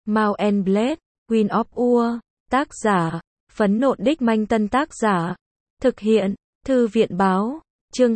Mount and Blade, Queen of Ur, tác giả, Phấn Nộn Đích Manh Tân tác giả, thực hiện, Thư viện báo, chương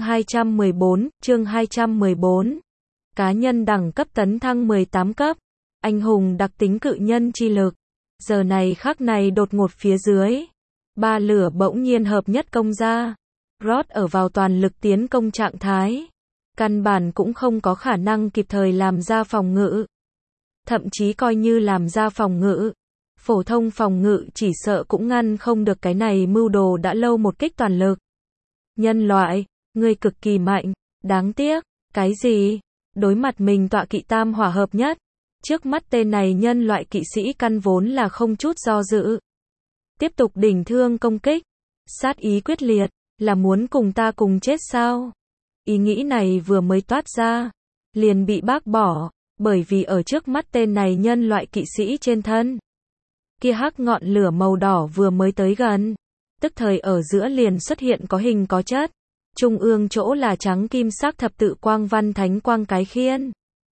214, cá nhân đẳng cấp tấn thăng 18 cấp, anh hùng đặc tính cự nhân chi lực, giờ này khắc này đột ngột phía dưới, ba lửa bỗng nhiên hợp nhất công ra, Rod ở vào toàn lực tiến công trạng thái, căn bản cũng không có khả năng kịp thời làm ra phòng ngự, thậm chí coi như làm ra phòng ngự, phổ thông phòng ngự chỉ sợ cũng ngăn không được cái này mưu đồ đã lâu một kích toàn lực. Nhân loại, ngươi cực kỳ mạnh, đáng tiếc, cái gì? Đối mặt mình tọa kỵ tam hỏa hợp nhất, trước mắt tên này nhân loại kỵ sĩ căn vốn là không chút do dự. Tiếp tục đỉnh thương công kích, sát ý quyết liệt, là muốn cùng ta cùng chết sao? Ý nghĩ này vừa mới toát ra, liền bị bác bỏ, bởi vì ở trước mắt tên này nhân loại kỵ sĩ trên thân. Kia hắc ngọn lửa màu đỏ vừa mới tới gần, tức thời ở giữa liền xuất hiện có hình có chất, trung ương chỗ là trắng kim sắc thập tự quang văn thánh quang cái khiên.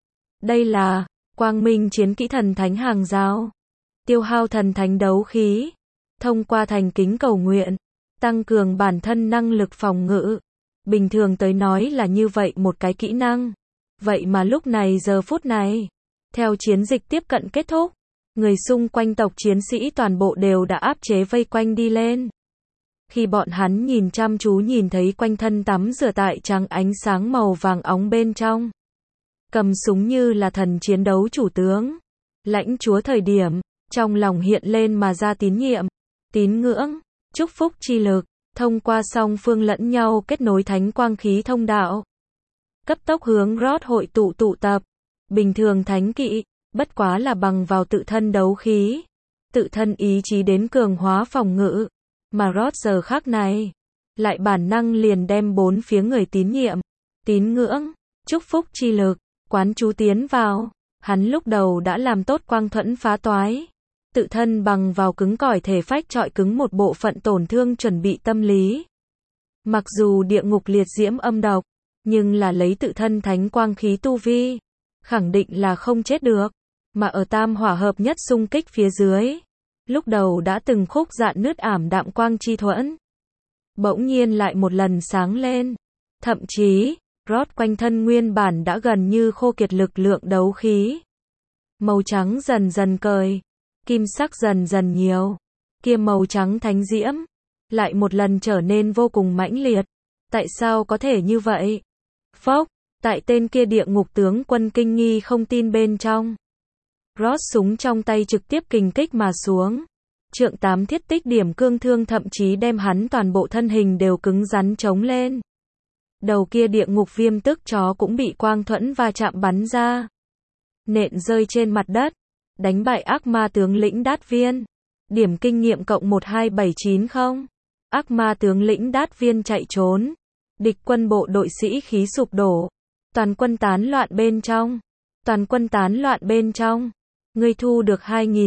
Đây là quang minh chiến kỹ thần thánh hàng rào, tiêu hao thần thánh đấu khí, thông qua thành kính cầu nguyện, tăng cường bản thân năng lực phòng ngự. Bình thường tới nói là như vậy một cái kỹ năng. Vậy mà lúc này giờ phút này, theo chiến dịch tiếp cận kết thúc, người xung quanh tộc chiến sĩ toàn bộ đều đã áp chế vây quanh đi lên. Khi bọn hắn nhìn chăm chú nhìn thấy quanh thân tắm rửa tại trắng ánh sáng màu vàng óng bên trong, cầm súng như là thần chiến đấu chủ tướng, lãnh chúa thời điểm, trong lòng hiện lên mà ra tín nhiệm, tín ngưỡng, chúc phúc chi lực, thông qua song phương lẫn nhau kết nối thánh quang khí thông đạo. Cấp tốc hướng Rod hội tụ tập. Bình thường thánh kỵ, bất quá là bằng vào tự thân đấu khí, tự thân ý chí đến cường hóa phòng ngự, mà Rod giờ khắc này, lại bản năng liền đem bốn phía người tín nhiệm, tín ngưỡng, chúc phúc chi lực, quán chú tiến vào, hắn lúc đầu đã làm tốt quang thuẫn phá toái, tự thân bằng vào cứng cỏi thể phách trọi cứng một bộ phận tổn thương chuẩn bị tâm lý. Mặc dù địa ngục liệt diễm âm độc, nhưng là lấy tự thân thánh quang khí tu vi, khẳng định là không chết được, mà ở tam hỏa hợp nhất xung kích phía dưới, lúc đầu đã từng khúc dạn nứt ảm đạm quang chi thuẫn, bỗng nhiên lại một lần sáng lên, thậm chí, Rod quanh thân nguyên bản đã gần như khô kiệt lực lượng đấu khí. Màu trắng dần dần cởi, kim sắc dần dần nhiều, kia màu trắng thánh diễm, lại một lần trở nên vô cùng mãnh liệt. Tại sao có thể như vậy? Phốc, tại tên kia địa ngục tướng quân kinh nghi không tin bên trong. Rod súng trong tay trực tiếp kình kích mà xuống. Trượng 8 thiết tích điểm cương thương thậm chí đem hắn toàn bộ thân hình đều cứng rắn chống lên. Đầu kia địa ngục viêm tức chó cũng bị quang thuẫn va chạm bắn ra. Nện rơi trên mặt đất. Đánh bại ác ma tướng lĩnh Đát Viên. Điểm kinh nghiệm cộng 12790. Ác ma tướng lĩnh Đát Viên chạy trốn. Địch quân bộ đội sĩ khí sụp đổ. Toàn quân tán loạn bên trong. Toàn quân tán loạn bên trong. Ngươi thu được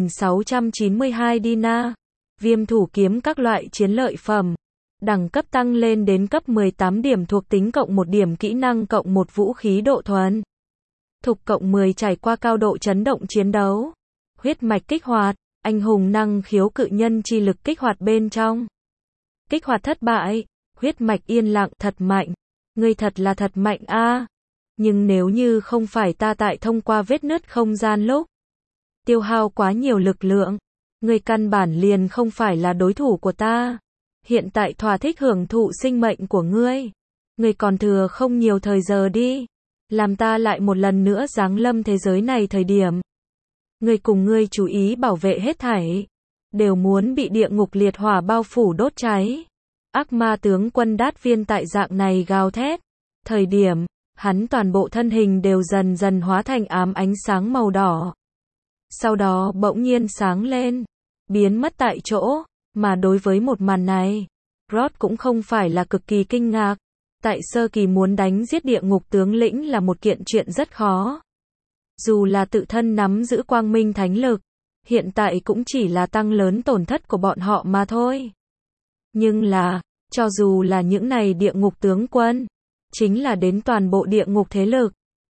2692 dinar. Viêm thủ kiếm các loại chiến lợi phẩm. Đẳng cấp tăng lên đến cấp 18 điểm thuộc tính cộng 1 điểm kỹ năng cộng 1 vũ khí độ thuần. Thục cộng 10 trải qua cao độ chấn động chiến đấu. Huyết mạch kích hoạt. Anh hùng năng khiếu cự nhân chi lực kích hoạt bên trong. Kích hoạt thất bại. Huyết mạch yên lặng thật mạnh. Ngươi thật là thật mạnh a. Nhưng nếu như không phải ta tại thông qua vết nứt không gian lúc tiêu hao quá nhiều lực lượng, ngươi căn bản liền không phải là đối thủ của ta. Hiện tại thỏa thích hưởng thụ sinh mệnh của ngươi. Ngươi còn thừa không nhiều thời giờ đi. Làm ta lại một lần nữa giáng lâm thế giới này thời điểm. Ngươi cùng ngươi chú ý bảo vệ hết thảy. Đều muốn bị địa ngục liệt hỏa bao phủ đốt cháy. Ác ma tướng quân Đát Viên tại dạng này gào thét. Thời điểm, hắn toàn bộ thân hình đều dần dần hóa thành ám ánh sáng màu đỏ. Sau đó bỗng nhiên sáng lên. Biến mất tại chỗ. Mà đối với một màn này, Rod cũng không phải là cực kỳ kinh ngạc. Tại sơ kỳ muốn đánh giết địa ngục tướng lĩnh là một kiện chuyện rất khó. Dù là tự thân nắm giữ quang minh thánh lực, hiện tại cũng chỉ là tăng lớn tổn thất của bọn họ mà thôi. Nhưng là, cho dù là những này địa ngục tướng quân, chính là đến toàn bộ địa ngục thế lực,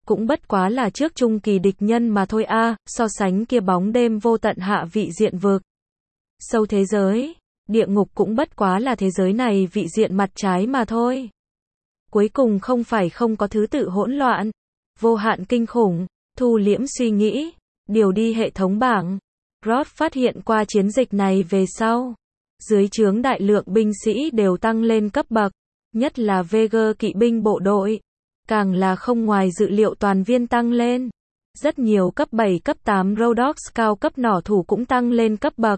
cũng bất quá là trước trung kỳ địch nhân mà thôi a, so sánh kia bóng đêm vô tận hạ vị diện vực. Sâu thế giới, địa ngục cũng bất quá là thế giới này vị diện mặt trái mà thôi. Cuối cùng không phải không có thứ tự hỗn loạn, vô hạn kinh khủng, thu liễm suy nghĩ, điều đi hệ thống bảng. Rod phát hiện qua chiến dịch này về sau, dưới trướng đại lượng binh sĩ đều tăng lên cấp bậc, nhất là Veger kỵ binh bộ đội, càng là không ngoài dự liệu toàn viên tăng lên. Rất nhiều cấp 7 cấp 8 Rhodoks cao cấp nỏ thủ cũng tăng lên cấp bậc.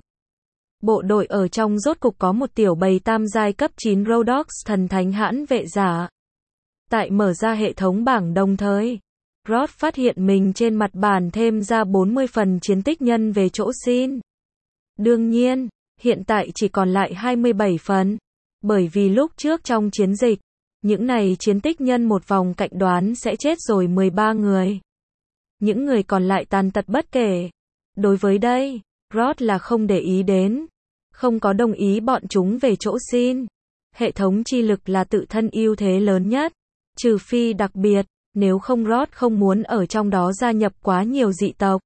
Bộ đội ở trong rốt cục có một tiểu bầy tam giai cấp 9 Rhodoks thần thánh hãn vệ giả. Tại mở ra hệ thống bảng đồng thời, Rod phát hiện mình trên mặt bàn thêm ra 40 phần chiến tích nhân về chỗ xin. Đương nhiên, hiện tại chỉ còn lại 27 phần, bởi vì lúc trước trong chiến dịch, những này chiến tích nhân một vòng cạnh đoán sẽ chết rồi 13 người. Những người còn lại tàn tật bất kể. Đối với đây, Rod là không để ý đến, không có đồng ý bọn chúng về chỗ xin. Hệ thống chi lực là tự thân ưu thế lớn nhất, trừ phi đặc biệt, nếu không Rod không muốn ở trong đó gia nhập quá nhiều dị tộc.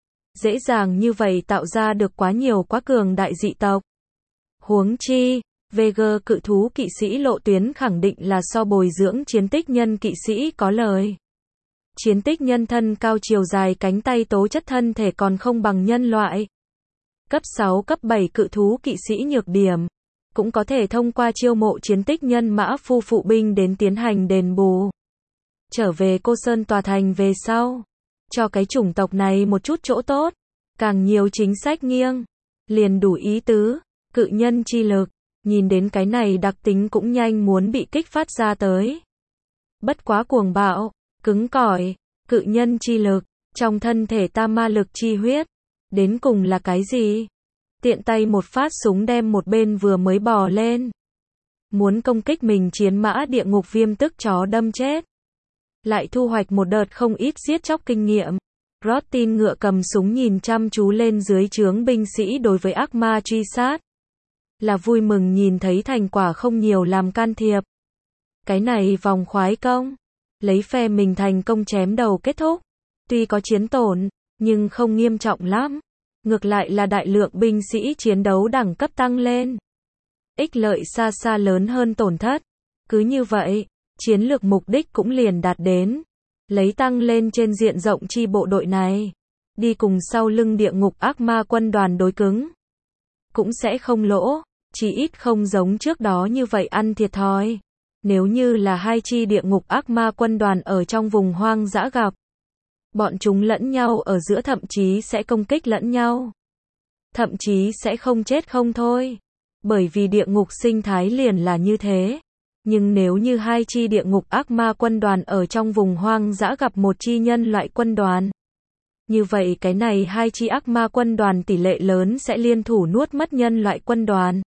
Dễ dàng như vậy tạo ra được quá nhiều quá cường đại dị tộc. Huống chi, Veger cự thú kỵ sĩ lộ tuyến khẳng định là so bồi dưỡng chiến tích nhân kỵ sĩ có lời. Chiến tích nhân thân cao chiều dài cánh tay tố chất thân thể còn không bằng nhân loại. Cấp 6 cấp 7 cự thú kỵ sĩ nhược điểm, cũng có thể thông qua chiêu mộ chiến tích nhân mã phu phụ binh đến tiến hành đền bù. Trở về Cô Sơn tòa thành về sau, cho cái chủng tộc này một chút chỗ tốt, càng nhiều chính sách nghiêng, liền đủ ý tứ, cự nhân chi lực, nhìn đến cái này đặc tính cũng nhanh muốn bị kích phát ra tới. Bất quá cuồng bạo, cứng cỏi, cự nhân chi lực, trong thân thể ta ma lực chi huyết, đến cùng là cái gì? Tiện tay một phát súng đem một bên vừa mới bò lên. Muốn công kích mình chiến mã địa ngục viêm tức chó đâm chết. Lại thu hoạch một đợt không ít giết chóc kinh nghiệm. Rod tin ngựa cầm súng nhìn chăm chú lên dưới trướng binh sĩ đối với ác ma truy sát. Là vui mừng nhìn thấy thành quả không nhiều làm can thiệp. Cái này vòng khoái công, lấy phe mình thành công chém đầu kết thúc. Tuy có chiến tổn, nhưng không nghiêm trọng lắm. Ngược lại là đại lượng binh sĩ chiến đấu đẳng cấp tăng lên. Ích lợi xa xa lớn hơn tổn thất. Cứ như vậy, chiến lược mục đích cũng liền đạt đến. Lấy tăng lên trên diện rộng chi bộ đội này. Đi cùng sau lưng địa ngục ác ma quân đoàn đối cứng. Cũng sẽ không lỗ, chỉ ít không giống trước đó như vậy ăn thiệt thòi. Nếu như là hai chi địa ngục ác ma quân đoàn ở trong vùng hoang dã gặp. Bọn chúng lẫn nhau ở giữa thậm chí sẽ công kích lẫn nhau. Thậm chí sẽ không chết không thôi. Bởi vì địa ngục sinh thái liền là như thế. Nhưng nếu như hai chi địa ngục ác ma quân đoàn ở trong vùng hoang dã gặp một chi nhân loại quân đoàn. Như vậy cái này hai chi ác ma quân đoàn tỷ lệ lớn sẽ liên thủ nuốt mất nhân loại quân đoàn.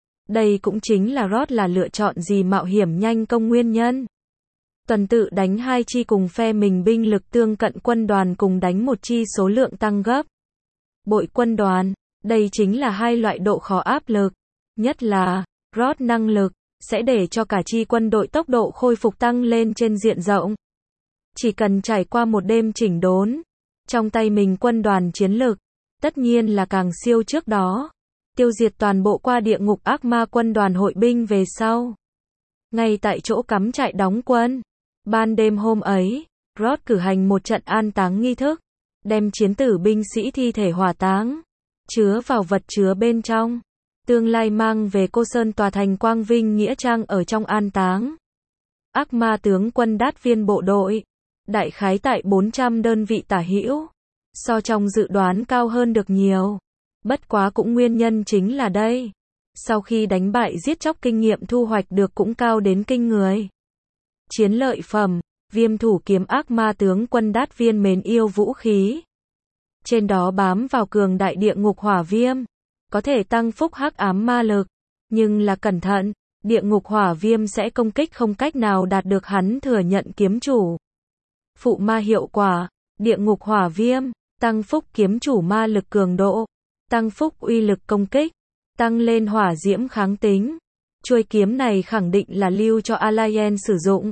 Đây cũng chính là Rod là lựa chọn gì mạo hiểm nhanh công nguyên nhân. Tuần tự đánh hai chi cùng phe mình binh lực tương cận quân đoàn cùng đánh một chi số lượng tăng gấp. Bội quân đoàn, đây chính là hai loại độ khó áp lực. Nhất là, Rod năng lực, sẽ để cho cả chi quân đội tốc độ khôi phục tăng lên trên diện rộng. Chỉ cần trải qua một đêm chỉnh đốn, trong tay mình quân đoàn chiến lực, tất nhiên là càng siêu trước đó. Tiêu diệt toàn bộ qua địa ngục ác ma quân đoàn hội binh về sau. Ngay tại chỗ cắm trại đóng quân. Ban đêm hôm ấy, Rod cử hành một trận an táng nghi thức, đem chiến tử binh sĩ thi thể hỏa táng, chứa vào vật chứa bên trong, tương lai mang về Cô Sơn tòa thành quang vinh nghĩa trang ở trong an táng. Ác ma tướng quân đát viên bộ đội, đại khái tại 400 đơn vị tả hữu, so trong dự đoán cao hơn được nhiều. Bất quá cũng nguyên nhân chính là đây. Sau khi đánh bại giết chóc kinh nghiệm thu hoạch được cũng cao đến kinh người. Chiến lợi phẩm, viêm thủ kiếm ác ma tướng quân đát viên mến yêu vũ khí. Trên đó bám vào cường đại địa ngục hỏa viêm. Có thể tăng phúc hắc ám ma lực. Nhưng là cẩn thận, địa ngục hỏa viêm sẽ công kích không cách nào đạt được hắn thừa nhận kiếm chủ. Phụ ma hiệu quả, địa ngục hỏa viêm, tăng phúc kiếm chủ ma lực cường độ. Tăng phúc uy lực công kích, tăng lên hỏa diễm kháng tính. Chuôi kiếm này khẳng định là lưu cho Alien sử dụng.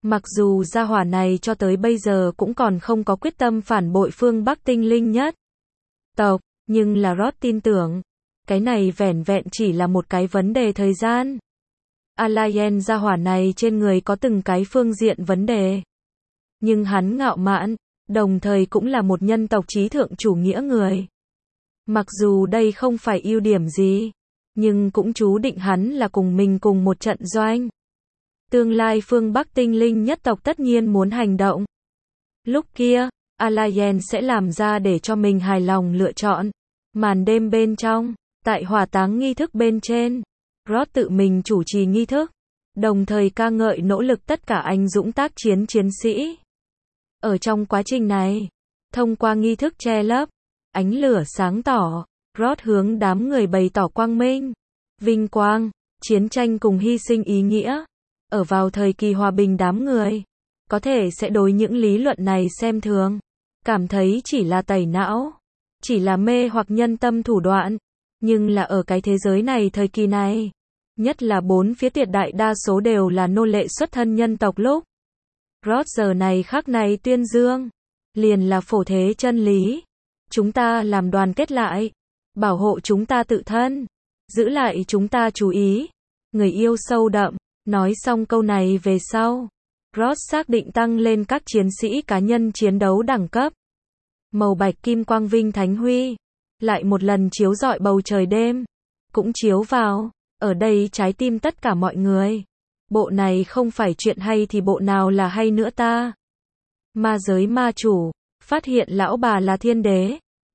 Mặc dù gia hỏa này cho tới bây giờ cũng còn không có quyết tâm phản bội phương Bắc tinh linh nhất tộc, nhưng là Ross tin tưởng, cái này vẻn vẹn chỉ là một cái vấn đề thời gian. Alien gia hỏa này trên người có từng cái phương diện vấn đề. Nhưng hắn ngạo mạn, đồng thời cũng là một nhân tộc trí thượng chủ nghĩa người. Mặc dù đây không phải ưu điểm gì, nhưng cũng chú định hắn là cùng mình cùng một trận doanh. Tương lai phương Bắc tinh linh nhất tộc tất nhiên muốn hành động. Lúc kia, Alien sẽ làm ra để cho mình hài lòng lựa chọn. Màn đêm bên trong, tại hỏa táng nghi thức bên trên, Ross tự mình chủ trì nghi thức, đồng thời ca ngợi nỗ lực tất cả anh dũng tác chiến chiến sĩ. Ở trong quá trình này, thông qua nghi thức che lấp, ánh lửa sáng tỏ, Ross hướng đám người bày tỏ quang minh, vinh quang, chiến tranh cùng hy sinh ý nghĩa. Ở vào thời kỳ hòa bình đám người, có thể sẽ đối những lý luận này xem thường, cảm thấy chỉ là tẩy não, chỉ là mê hoặc nhân tâm thủ đoạn. Nhưng là ở cái thế giới này thời kỳ này, nhất là bốn phía tuyệt đại đa số đều là nô lệ xuất thân nhân tộc lúc. Ross giờ này khắc này tuyên dương, liền là phổ thế chân lý. Chúng ta làm đoàn kết lại, bảo hộ chúng ta tự thân, giữ lại chúng ta chú ý. Người yêu sâu đậm, nói xong câu này về sau, Ross xác định tăng lên các chiến sĩ cá nhân chiến đấu đẳng cấp. Màu bạch kim quang vinh thánh huy, lại một lần chiếu rọi bầu trời đêm, cũng chiếu vào, ở đây trái tim tất cả mọi người. Bộ này không phải chuyện hay thì bộ nào là hay nữa ta? Ma giới ma chủ, phát hiện lão bà là thiên đế.